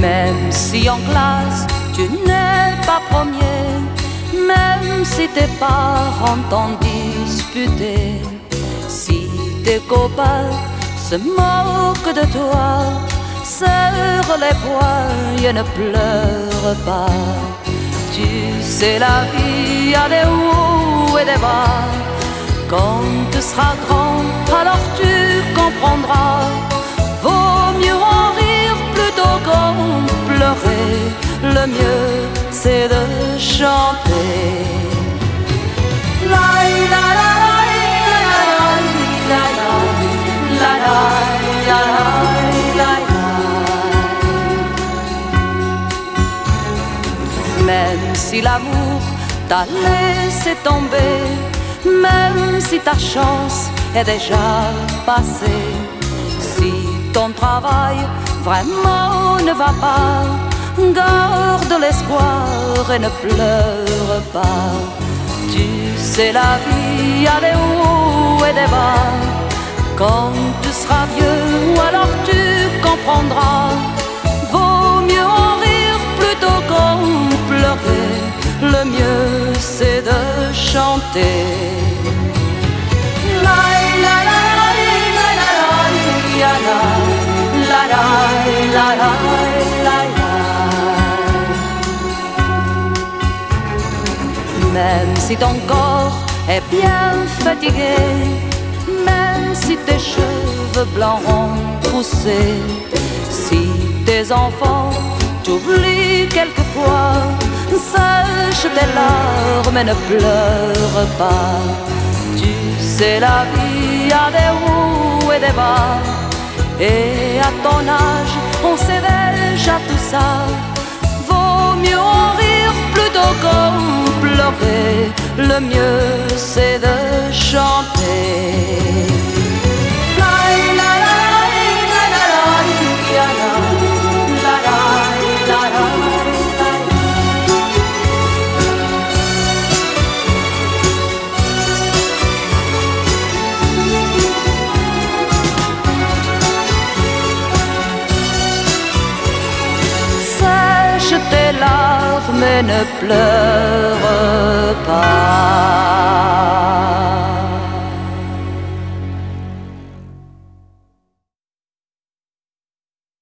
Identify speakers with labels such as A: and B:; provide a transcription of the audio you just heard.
A: Même si en classe tu n'es pas premier, même si tes parents t'ont disputé, si tes copains se moquent de toi, serre les poings et ne pleure pas. Tu sais, la vie a des hauts et des bas. Quand tu seras grand, alors tu comprendras. Vaut mieux en rire plutôt qu'en pleurer. Le mieux, c'est de chanter. La la la la la la la la. Même si l'amour t'a laissé tomber, même si ta chance est déjà passée, si ton travail vraiment ne va pas, garde l'espoir et ne pleure pas. Tu sais, la vie a des hauts et des bas. Quand tu seras vieux, alors tu comprendras. Vaut mieux en rire plutôt qu'en pleurer. Le mieux, c'est de chanter. La la la la la la la la la la. Même si ton corps est bien fatigué, même si tes cheveux blancs ont poussé, si tes enfants t'oublient quelquefois, sèche tes larmes et ne pleure pas. Tu sais, la vie a des hauts et des bas, et à ton âge, on sait déjà tout ça. Vaut mieux en rire plutôt qu'en pleurer. Le mieux, c'est de chanter. La la la la la la la la la. Sèche tes larmes, mais ne pleure pas.